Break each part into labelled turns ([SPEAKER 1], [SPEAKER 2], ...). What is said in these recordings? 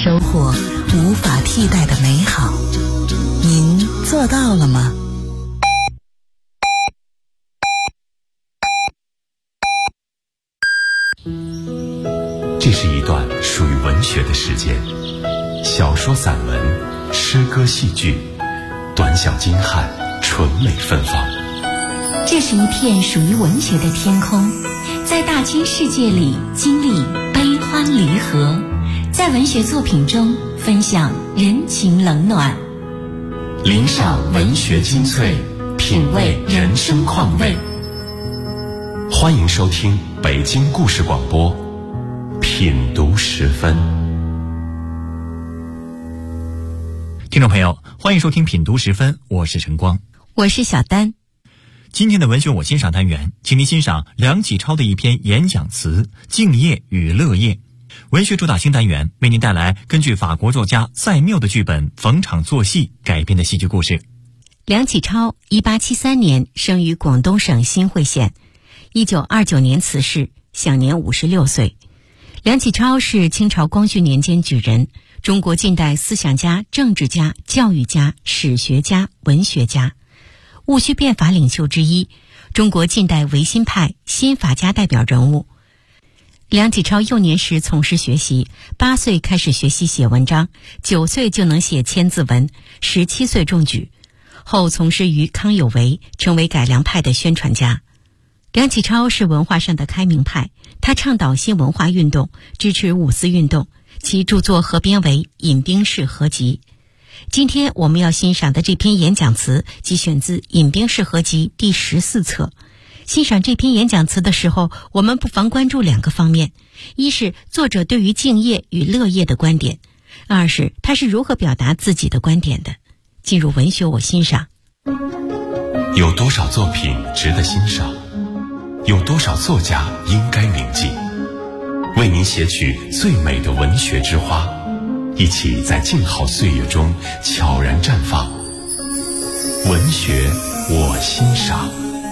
[SPEAKER 1] 收获无法替代的美好。您做到了吗？
[SPEAKER 2] 这是一段属于文学的时间，小说、散文、诗歌、戏剧，短小精悍，纯美芬芳。
[SPEAKER 3] 这是一片属于文学的天空，在大千世界里经历悲欢离合，在文学作品中分享人情冷暖，
[SPEAKER 2] 领赏文学精粹，品味人生况味。欢迎收听北京故事广播品读时分。
[SPEAKER 4] 听众朋友，欢迎收听品读时分，我是晨光，
[SPEAKER 3] 我是小丹。
[SPEAKER 4] 今天的文学我欣赏单元，请您欣赏梁启超的一篇演讲词《敬业与乐业》。文学主打新单元为您带来根据法国作家塞缪的剧本《逢场作戏》改编的戏剧故事。
[SPEAKER 3] 梁启超1873年生于广东省新会县，1929年辞世，享年56岁。梁启超是清朝光绪年间举人，中国近代思想家、政治家、教育家、史学家、文学家，戊戌变法领袖之一，中国近代维新派新法家代表人物。梁启超幼年时从事学习，8岁开始学习写文章，9岁就能写千字文，17岁中举，后从事于康有为，成为改良派的宣传家。梁启超是文化上的开明派，他倡导新文化运动，支持五四运动，其著作合编为《饮冰室合集》。今天我们要欣赏的这篇演讲词即选自《饮冰室合集》第14册。欣赏这篇演讲词的时候，我们不妨关注2个方面：一是作者对于敬业与乐业的观点，二是他是如何表达自己的观点的。进入文学我欣赏。
[SPEAKER 2] 有多少作品值得欣赏？有多少作家应该铭记？为您写取最美的文学之花，一起在静好岁月中悄然绽放。文学我欣赏。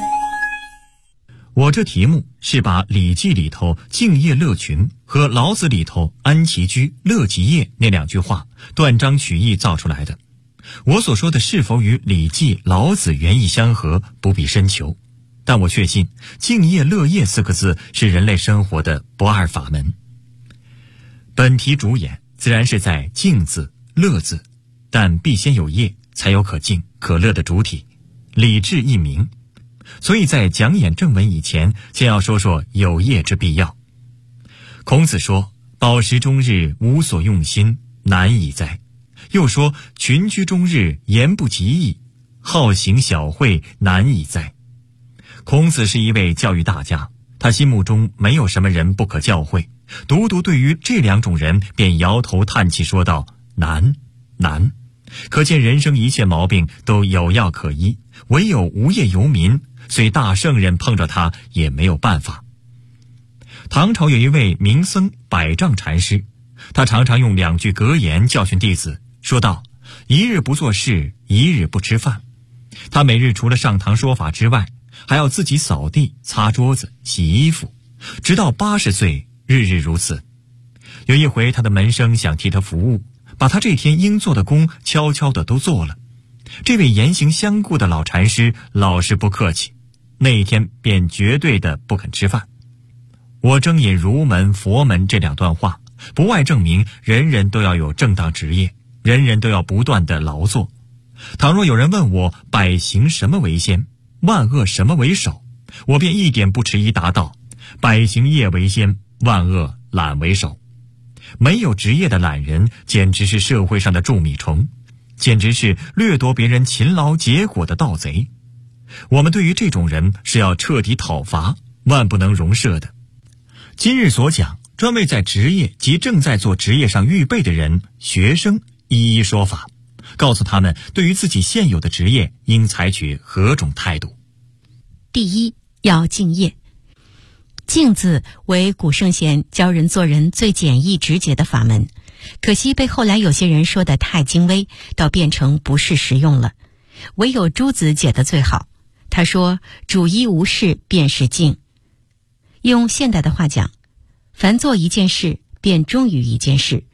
[SPEAKER 4] 我这题目是把《礼记》里头敬业乐群和老子里头安其居乐其业那2句话断章取义造出来的。我所说的是否与《礼记》老子原意相合，不必深求，但我确信敬业乐业4个字是人类生活的不二法门。本题主演自然是在敬字乐字，但必先有业，才有可敬可乐的主体，礼制一名。所以在讲演正文以前，先要说说有业之必要。孔子说：饱食终日，无所用心，难以哉。又说：群居终日，言不及义，好行小惠，难以哉。孔子是一位教育大家，他心目中没有什么人不可教诲，独对于这2种人便摇头叹气说道：难，难。可见人生一切毛病都有药可医，唯有无业游民，虽大圣人碰着他也没有办法。唐朝有一位名僧百丈禅师，他常常用2句格言教训弟子，说道：一日不做事，一日不吃饭。他每日除了上堂说法之外，还要自己扫地、擦桌子、洗衣服，直到80岁，日日如此。有一回他的门生想替他服务，把他这天应做的工悄悄地都做了。这位言行相顾的老禅师老是不客气，那一天便绝对的不肯吃饭。我征引儒门、佛门这2段话，不外证明人人都要有正当职业，人人都要不断的劳作。倘若有人问我百行什么为先，万恶什么为首，我便一点不迟疑答道：百行业为先，万恶懒为首。没有职业的懒人简直是社会上的蛀米虫，简直是掠夺别人勤劳结果的盗贼。我们对于这种人是要彻底讨伐，万不能容赦的。今日所讲专为在职业及正在做职业上预备的人学生一一说法，告诉他们对于自己现有的职业应采取何种态度。
[SPEAKER 3] 第一，要敬业。敬字为古圣贤教人做人最简易直接的法门，可惜被后来有些人说得太精微，倒变成不是实用了。唯有朱子解得最好，他说：主一无事便是敬。用现代的话讲，凡做一件事便忠于一件事，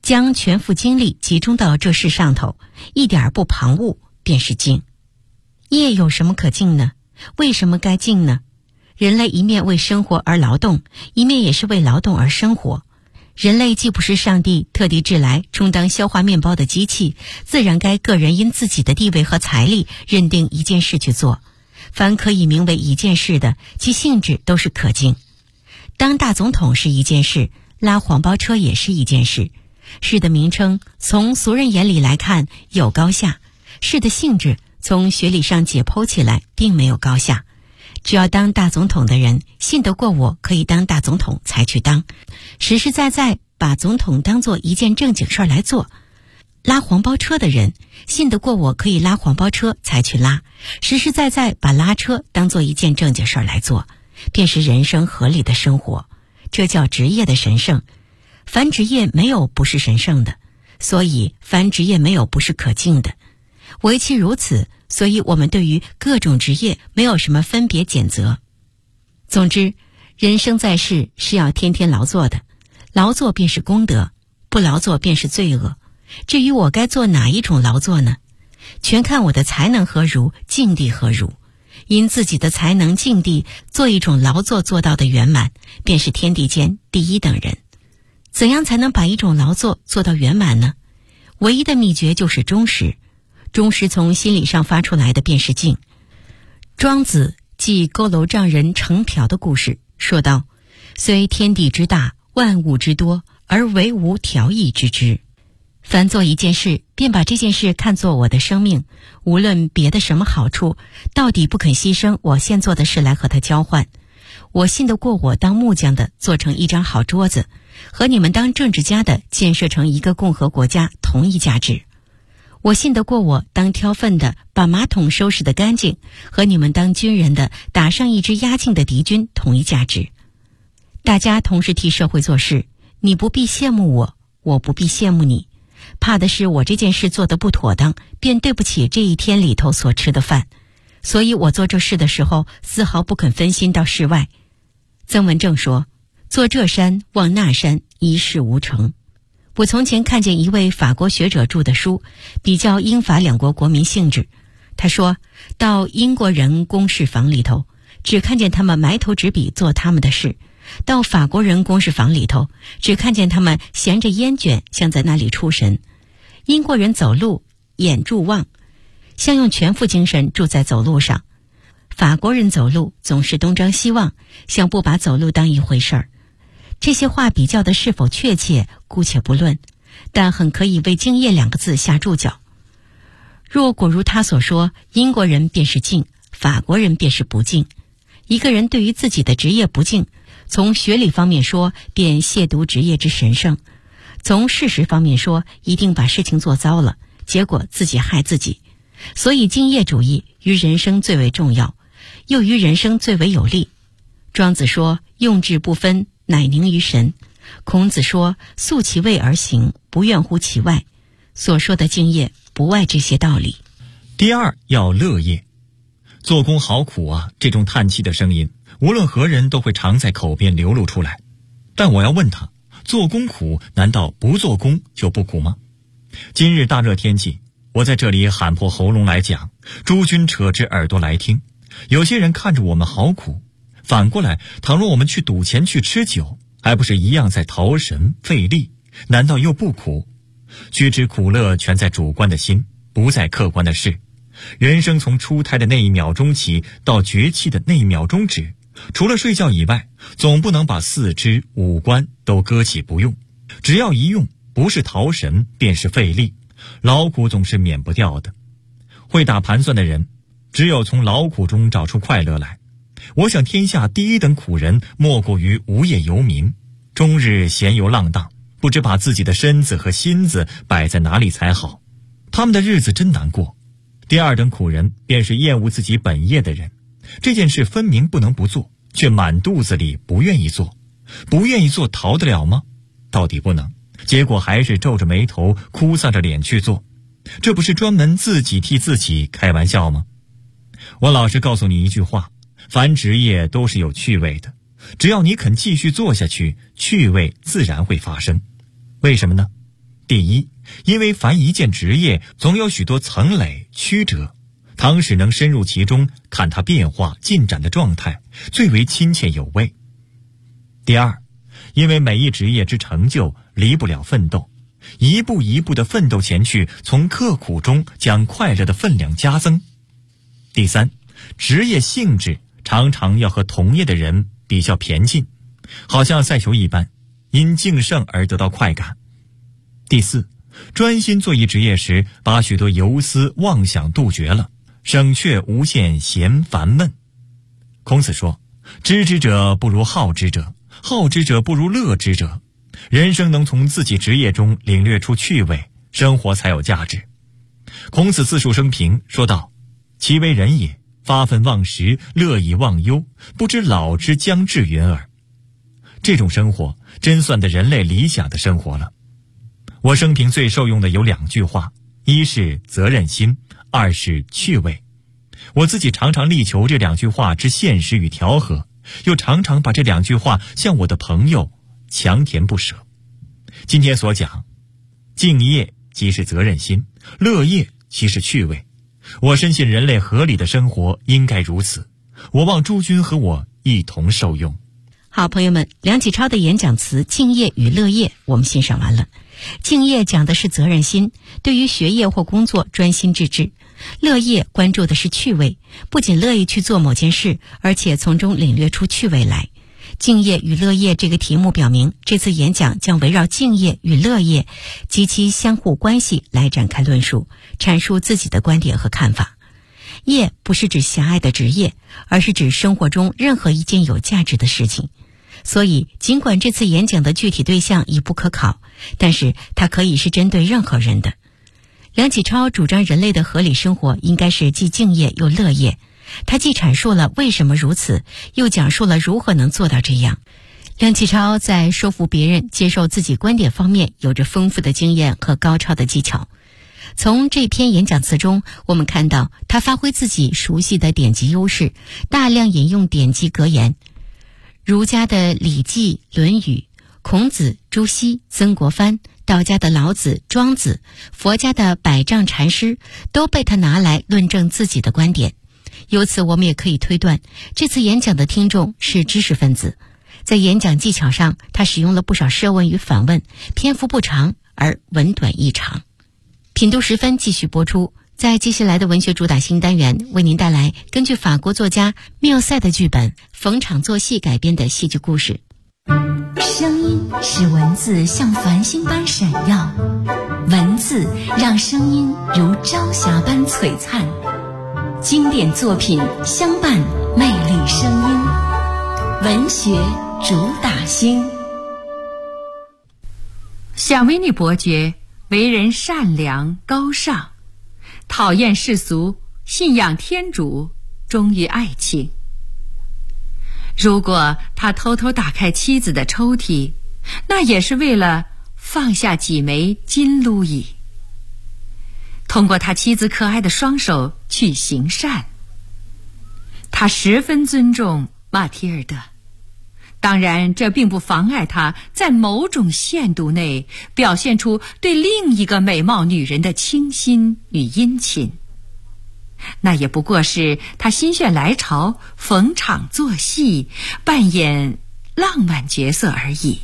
[SPEAKER 3] 将全副精力集中到这事上头，一点不旁骛，便是静。业有什么可静呢？为什么该静呢？人类一面为生活而劳动，一面也是为劳动而生活。人类既不是上帝特地制来充当消化面包的机器，自然该个人因自己的地位和财力认定一件事去做。凡可以名为一件事的，其性质都是可敬。当大总统是一件事，拉黄包车也是一件事。事的名称从俗人眼里来看有高下，事的性质从学理上解剖起来并没有高下。只要当大总统的人信得过我可以当大总统才去当，实实在在把总统当作一件正经事儿来做。拉黄包车的人信得过我可以拉黄包车才去拉，实实在在把拉车当作一件正经事儿来做，便是人生合理的生活。这叫职业的神圣。凡职业没有不是神圣的，所以凡职业没有不是可敬的。唯其如此，所以我们对于各种职业没有什么分别谴责。总之，人生在世是要天天劳作的，劳作便是功德，不劳作便是罪恶。至于我该做哪一种劳作呢？全看我的才能何如，境地何如。因自己的才能境地做一种劳作做到的圆满，便是天地间第一等人。怎样才能把一种劳作做到圆满呢？唯一的秘诀就是忠实。忠实从心理上发出来的便是静。庄子记佝偻丈人成瓢的故事，说道：虽天地之大，万物之多，而唯无调易之之。凡做一件事，便把这件事看作我的生命，无论别的什么好处，到底不肯牺牲我现做的事来和它交换。我信得过我当木匠的做成一张好桌子，和你们当政治家的建设成一个共和国家同一价值。我信得过我当挑粪的把马桶收拾得干净，和你们当军人的打上一支压境的敌军同一价值。大家同时替社会做事，你不必羡慕我，我不必羡慕你。怕的是我这件事做得不妥当，便对不起这一天里头所吃的饭。所以我做这事的时候，丝毫不肯分心到事外。曾文正说：做这山望那山，一事无成。我从前看见一位法国学者著的书，比较英法两国国民性质。他说，到英国人公事房里头，只看见他们埋头执笔做他们的事；到法国人公事房里头，只看见他们衔着烟卷，像在那里出神。英国人走路眼注望，像用全副精神住在走路上；法国人走路总是东张西望，像不把走路当一回事儿。这些话比较的是否确切，姑且不论，但很可以为敬业两个字下注脚。若果如他所说，英国人便是敬，法国人便是不敬。一个人对于自己的职业不敬，从学理方面说，便亵渎职业之神圣；从事实方面说，一定把事情做糟了，结果自己害自己。所以敬业主义于人生最为重要，又于人生最为有利。庄子说：用智不分，乃凝于神。孔子说：素其位而行，不怨乎其外。所说的敬业不外这些道理。
[SPEAKER 4] 第二，要乐业。做工好苦啊，这种叹气的声音，无论何人都会常在口边流露出来。但我要问他，做工苦，难道不做工就不苦吗？今日大热天气，我在这里喊破喉咙来讲，诸君扯直耳朵来听。有些人看着我们好苦，反过来，倘若我们去赌钱去吃酒，还不是一样在陶神费力？难道又不苦？须知苦乐全在主观的心，不在客观的事。人生从出胎的那一秒钟起，到绝气的那一秒钟止，除了睡觉以外，总不能把四肢五官都搁起不用。只要一用，不是陶神便是费力，劳苦总是免不掉的。会打盘算的人，只有从劳苦中找出快乐来。我想天下第一等苦人，莫过于无业游民，终日闲游浪荡，不知把自己的身子和心子摆在哪里才好。他们的日子真难过。第二等苦人便是厌恶自己本业的人，这件事分明不能不做，却满肚子里不愿意做。不愿意做逃得了吗？到底不能，结果还是皱着眉头哭丧着脸去做。这不是专门自己替自己开玩笑吗？我老实告诉你一句话，凡职业都是有趣味的，只要你肯继续做下去，趣味自然会发生。为什么呢？ 第一，因为凡一件职业总有许多层垒曲折，倘使能深入其中，看它变化进展的状态，最为亲切有味。第二，因为每一职业之成就离不了奋斗，一步一步的奋斗前去，从刻苦中将快乐的分量加增。第三，职业性质常常要和同业的人比较偏近，好像赛球一般，因竞胜而得到快感。第四，专心做一职业时，把许多游思妄想杜绝了，省却无限闲烦闷。孔子说，知之者不如好之者，好之者不如乐之者。人生能从自己职业中领略出趣味，生活才有价值。孔子自述生平说道，其为人也，发愤忘食，乐以忘忧，不知老之将至云耳。这种生活真算得人类理想的生活了。我生平最受用的有2句话，一是责任心，二是趣味。我自己常常力求这2句话之现实与调和，又常常把这2句话向我的朋友强填不舍。今天所讲，敬业即是责任心，乐业即是趣味。我深信人类合理的生活应该如此，我望诸君和我一同受用。
[SPEAKER 3] 好，朋友们，梁启超的演讲词《敬业与乐业》我们欣赏完了。敬业讲的是责任心，对于学业或工作专心致志；乐业关注的是趣味，不仅乐意去做某件事，而且从中领略出趣味来。敬业与乐业这个题目表明，这次演讲将围绕敬业与乐业及其相互关系来展开论述，阐述自己的观点和看法。业不是指狭隘的职业，而是指生活中任何一件有价值的事情。所以尽管这次演讲的具体对象已不可考，但是它可以是针对任何人的。梁启超主张人类的合理生活应该是既敬业又乐业，他既阐述了为什么如此，又讲述了如何能做到这样。梁启超在说服别人接受自己观点方面有着丰富的经验和高超的技巧。从这篇演讲词中，我们看到他发挥自己熟悉的典籍优势，大量引用典籍格言。儒家的《礼记》《论语》，孔子、朱熹、曾国藩，道家的老子、庄子，佛家的百丈禅师，都被他拿来论证自己的观点。由此我们也可以推断，这次演讲的听众是知识分子。在演讲技巧上，他使用了不少设问与反问，篇幅不长而文短意长。品读10分继续播出，在接下来的文学主打新单元，为您带来根据法国作家缪塞的剧本《逢场作戏》改编的戏剧故事。
[SPEAKER 5] 声音使文字像繁星般闪耀，文字让声音如朝霞般璀璨。经典作品相伴，魅力声音，文学主打星。
[SPEAKER 6] 小维尼伯爵为人善良高尚，讨厌世俗，信仰天主，忠于爱情。如果他偷偷打开妻子的抽屉，那也是为了放下几枚金路易，通过他妻子可爱的双手去行善。他十分尊重马提尔德，当然这并不妨碍他在某种限度内表现出对另一个美貌女人的倾心与殷勤，那也不过是他心血来潮，逢场作戏，扮演浪漫角色而已。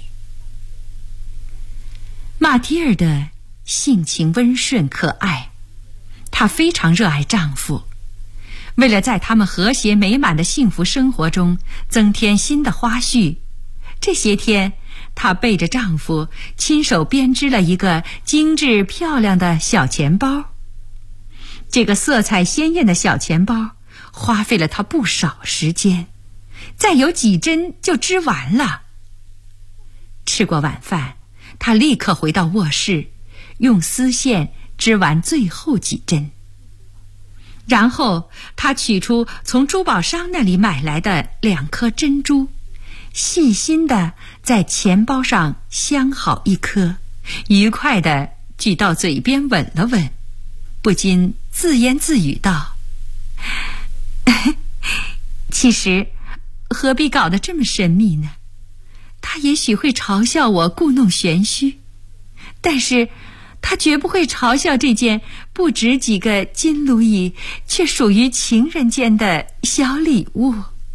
[SPEAKER 6] 马提尔的性情温顺可爱，她非常热爱丈夫，为了在他们和谐美满的幸福生活中增添新的花絮，这些天她背着丈夫亲手编织了一个精致漂亮的小钱包。这个色彩鲜艳的小钱包花费了她不少时间，再有几针就织完了。吃过晚饭，她立刻回到卧室，用丝线织完最后几针。然后她取出从珠宝商那里买来的2颗珍珠，细心地在钱包上镶好一颗，愉快地举到嘴边吻了吻，不禁自言自语道：其实何必搞得这么神秘呢？他也许会嘲笑我故弄玄虚，但是他绝不会嘲笑这件不值几个金路易却属于情人间的小礼物。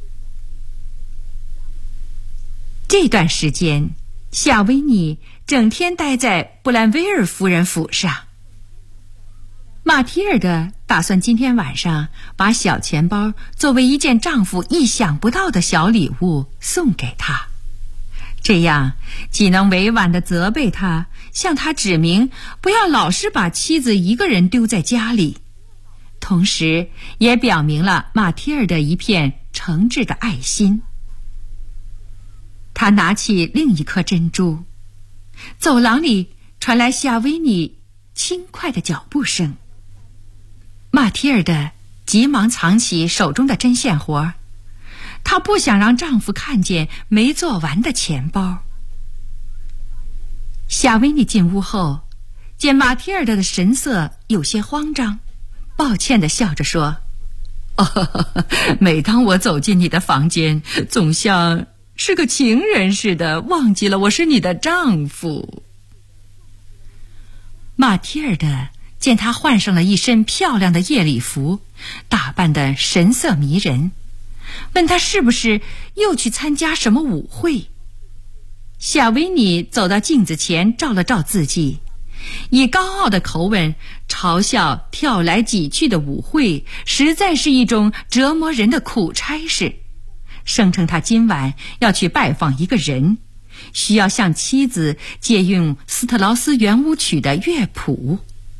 [SPEAKER 6] 这段时间，夏维尼整天待在布兰威尔夫人府上。马提尔德打算今天晚上把小钱包作为一件丈夫意想不到的小礼物送给他，这样既能委婉地责备他，向他指明不要老是把妻子一个人丢在家里，同时也表明了马提尔的一片诚挚的爱心。他拿起另一颗珍珠，走廊里传来夏维尼轻快的脚步声。马提尔德急忙藏起手中的针线活，她不想让丈夫看见没做完的钱包。夏维尼进屋后，见马提尔德的神色有些慌张，抱歉地笑着说：“每当我走进你的房间，总像是个情人似的，忘记了我是你的丈夫。”马提尔德见她换上了一身漂亮的夜礼服，打扮得神色迷人，问她是不是又去参加什么舞会。夏维尼走到镜子前照了照自己，以高傲的口吻嘲笑跳来挤去的舞会实在是一种折磨人的苦差事，声称他今晚要去拜访一个人，需要向妻子借用斯特劳斯圆舞曲的乐谱。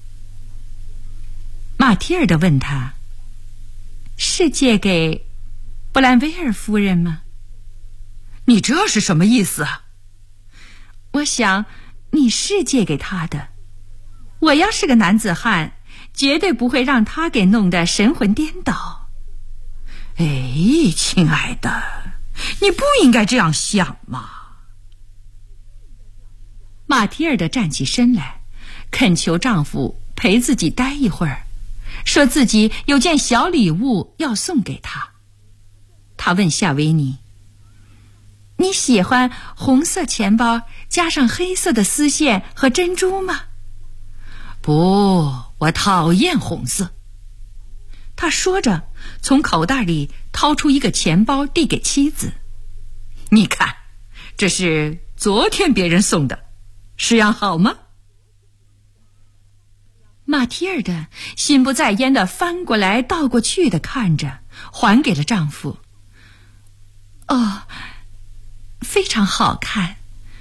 [SPEAKER 6] 马提尔德问他：“是借给布兰威尔夫人吗？”“你这是什么意思啊？”“我想你是借给他的。我要是个男子汉，绝对不会让他给弄得神魂颠倒。”“哎，亲爱的，你不应该这样想嘛。”马提尔德站起身来，恳求丈夫陪自己待一会儿，说自己有件小礼物要送给他。他问夏维尼：“你喜欢红色钱包加上黑色的丝线和珍珠吗？”“不，我讨厌红色。”他说着，从口袋里掏出一个钱包递给妻子。“你看，这是昨天别人送的，式样好吗？”马提尔德心不在焉地翻过来倒过去地看着，还给了丈夫。“哦，非常好看。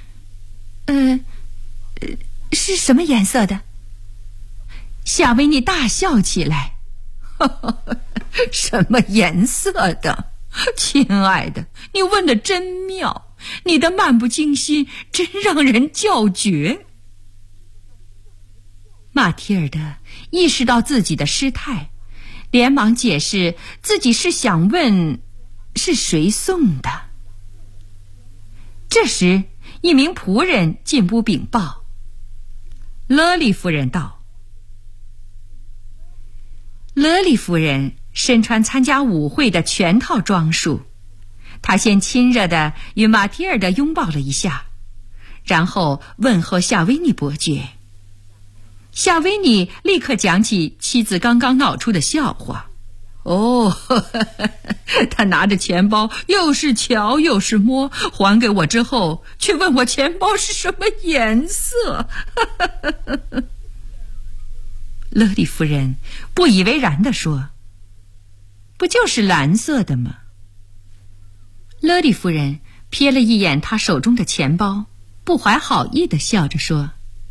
[SPEAKER 6] 是什么颜色的？”夏维尼大笑起来。“什么颜色的？亲爱的，你问得真妙，你的漫不经心真让人叫绝。”马提尔德意识到自己的失态，连忙解释自己是想问是谁送的。这时，一名仆人进屋禀报：“勒利夫人到。”勒利夫人身穿参加舞会的全套装束，她先亲热地与马提尔德拥抱了一下，然后问候夏维尼伯爵。夏维尼立刻讲起妻子刚刚闹出的笑话。他拿着钱包又是瞧又是摸，还给我之后却问我钱包是什么颜色。勒利夫人不以为然地说：“不就是蓝色的吗？”勒利夫人瞥了一眼他手中的钱包，不怀好意地笑着说：“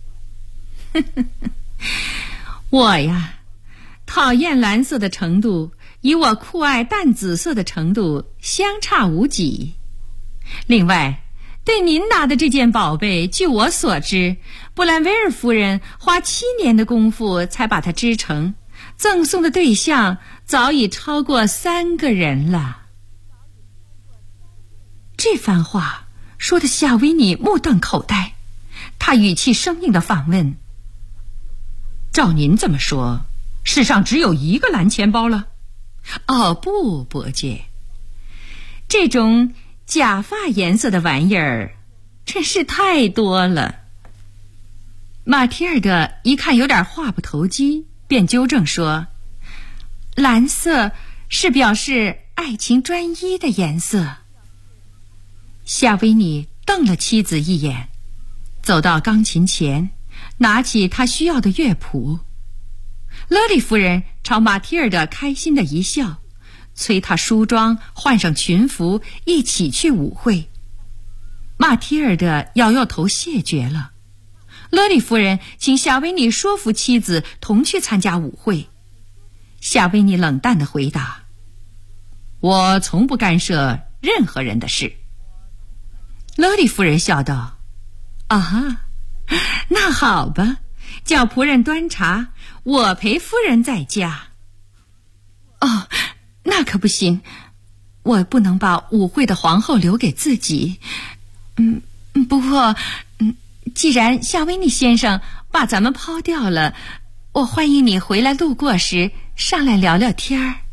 [SPEAKER 6] 我呀，讨厌蓝色的程度与我酷爱淡紫色的程度相差无几。另外，对您拿的这件宝贝，据我所知，布兰威尔夫人花7年的功夫才把它织成，赠送的对象早已超过3个人了。”这番话说得夏维尼目瞪口呆，他语气生硬地反问：“照您这么说，世上只有一个蓝钱包了？”“哦，不，伯爵，这种假发颜色的玩意儿真是太多了。” 马提尔德一看有点话不投机，便纠正说：“蓝色是表示爱情专一的颜色。”夏维尼瞪了妻子一眼，走到钢琴前，拿起他需要的乐谱。勒里夫人朝马提尔德开心的一笑，催他梳妆换上裙服，一起去舞会。马提尔德摇摇头谢绝了。勒里夫人请夏维尼说服妻子同去参加舞会。夏维尼冷淡地回答：“我从不干涉任何人的事。”勒里夫人笑道：“啊，那好吧，叫仆人端茶，我陪夫人在家。”“哦，那可不行，我不能把舞会的皇后留给自己。不过，既然夏维尼先生把咱们抛掉了，我欢迎你回来路过时上来聊聊天儿。”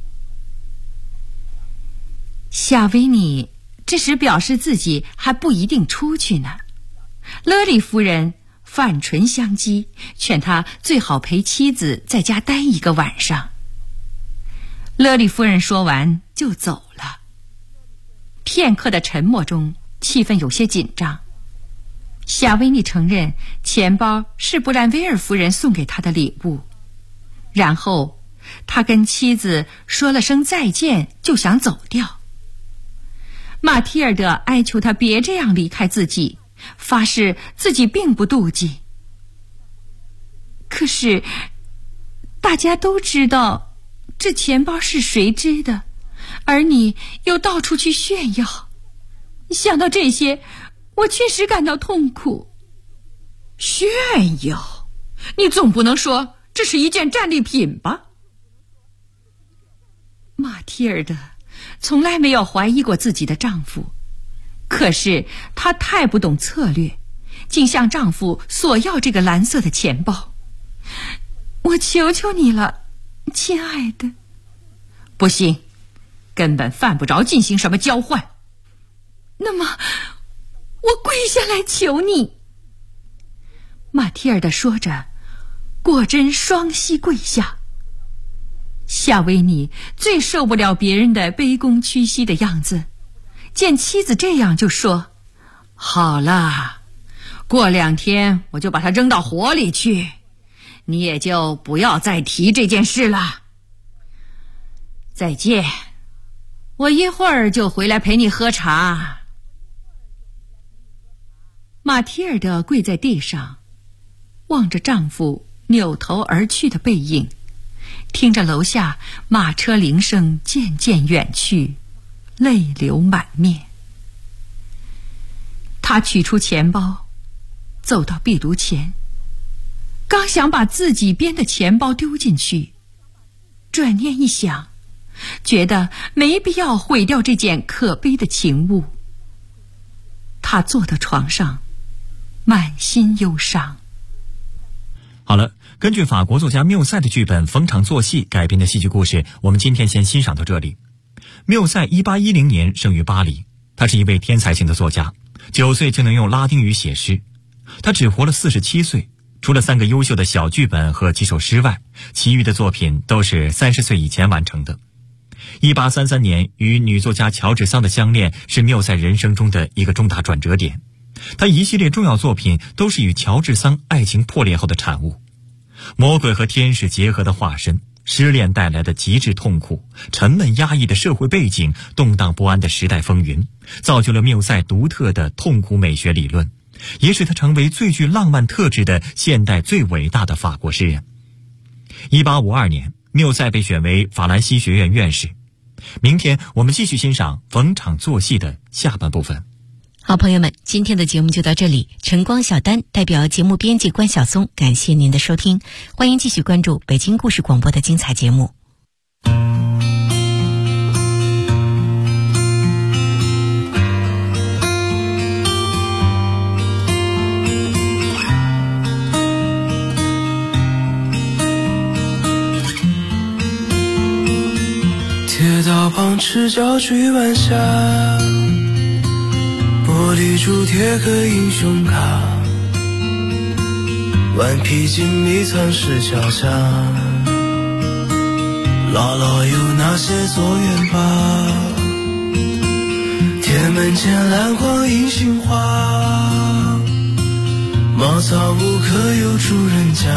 [SPEAKER 6] 夏维尼这时表示自己还不一定出去呢。勒里夫人泛唇相讥，劝他最好陪妻子在家待一个晚上。勒里夫人说完就走了。片刻的沉默中，气氛有些紧张。夏维尼承认钱包是布兰威尔夫人送给他的礼物，然后他跟妻子说了声再见，就想走掉。马提尔德哀求他别这样离开自己，发誓自己并不妒忌。可是大家都知道这钱包是谁织的，而你又到处去炫耀，想到这些，我确实感到痛苦。
[SPEAKER 7] 炫耀？你总不能说这是一件战利品吧？
[SPEAKER 6] 马提尔德从来没有怀疑过自己的丈夫，可是她太不懂策略，竟向丈夫索要这个蓝色的钱包。我求求你了，亲爱的。
[SPEAKER 7] 不行，根本犯不着进行什么交换。
[SPEAKER 6] 那么我跪下来求你。马提尔德说着，果真双膝跪下。夏维尼最受不了别人的卑躬屈膝的样子，见妻子这样就说：“
[SPEAKER 7] 好了，过2天我就把它扔到火里去，你也就不要再提这件事了。再见，我一会儿就回来陪你喝茶。”
[SPEAKER 6] 马提尔德跪在地上，望着丈夫扭头而去的背影，听着楼下马车铃声渐渐远去，泪流满面。他取出钱包，走到壁炉前，刚想把自己编的钱包丢进去，转念一想，觉得没必要毁掉这件可悲的情物。他坐到床上，满心忧伤。
[SPEAKER 4] 好了，根据法国作家缪塞的剧本《逢场作戏》改编的戏剧故事，我们今天先欣赏到这里。缪塞1810年生于巴黎，他是一位天才型的作家，9岁就能用拉丁语写诗。他只活了47岁，除了3个优秀的小剧本和几首诗外，其余的作品都是30岁以前完成的。1833年与女作家乔治桑的相恋是缪塞人生中的一个重大转折点。他一系列重要作品都是与乔治桑爱情破裂后的产物。魔鬼和天使结合的化身，失恋带来的极致痛苦，沉闷压抑的社会背景，动荡不安的时代风云，造就了缪塞独特的痛苦美学理论，也使他成为最具浪漫特质的现代最伟大的法国诗人。1852年，缪塞被选为法兰西学院院士。明天我们继续欣赏逢场作戏的下半部分。
[SPEAKER 3] 好朋友们，今天的节目就到这里。晨光小丹代表节目编辑关晓松，感谢您的收听，欢迎继续关注北京故事广播的精彩节目。
[SPEAKER 8] 铁道旁赤脚追晚霞，玻璃铸铁刻英雄卡， 顽皮筋迷藏石桥下，姥姥有那些作业吧，天门前篮筐银杏花，茅草屋可有主人家，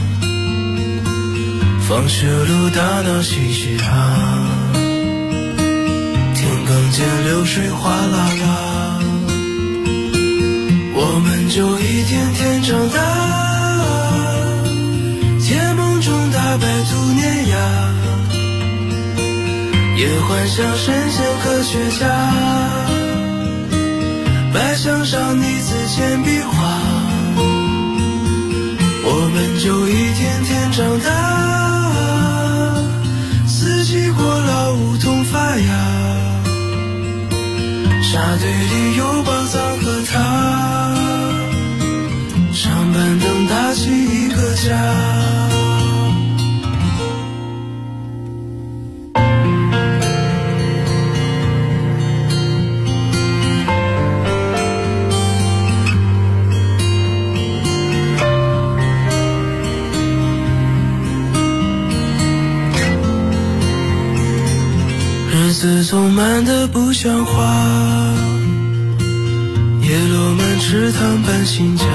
[SPEAKER 8] 放学路打闹嘻嘻哈，田埂间流水哗啦啦，我们就一天天长大，甜梦中大白兔碾压，也幻想神仙科学家，白墙上泥字铅笔画，我们就一天天长大，四季过老梧桐发芽，沙堆里有宝藏和他，长板凳搭起一个家。日子总慢得不像话，叶落满池塘搬新家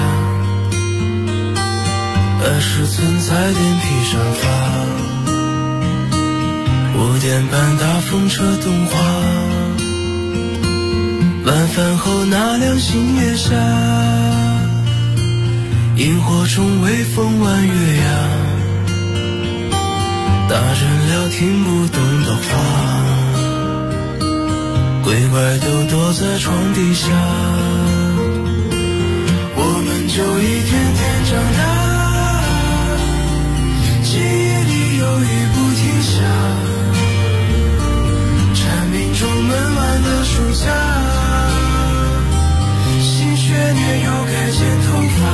[SPEAKER 8] ，20寸彩电披上发，5点半大风车动画，晚饭后那辆新月下，萤火虫微风弯月牙，大人聊听不懂的话，鬼怪都躲在床底下，我们就一天天长大，记忆里有雨不停下，蝉鸣中闷完的暑假，新学年又该剪头发，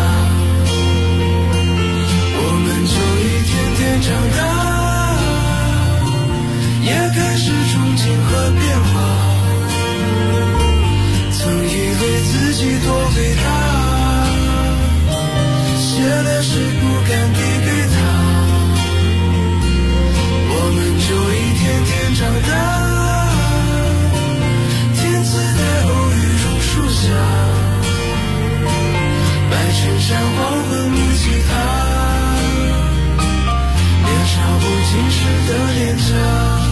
[SPEAKER 8] 我们就一天天长大，也开始憧憬和变化，曾以为自己多伟大，写了诗不敢递给他，我们就一天天长大，天自带偶遇榕树下，白衬衫黄昏木吉他，年少不经事的脸颊。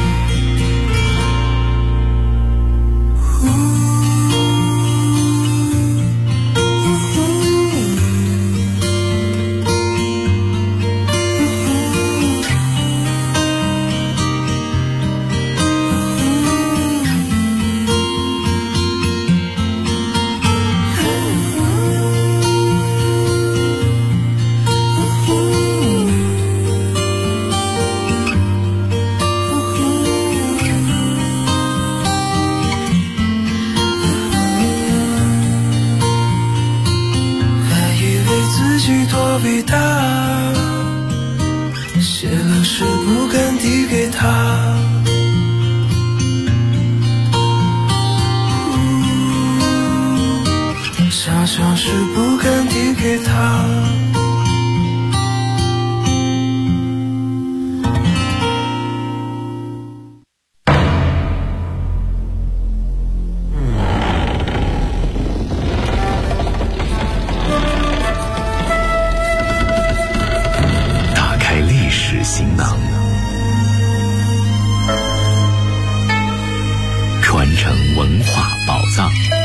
[SPEAKER 8] 伟大，写了诗不敢递给他，想想诗不敢递给他。
[SPEAKER 2] 行囊，传承文化宝藏。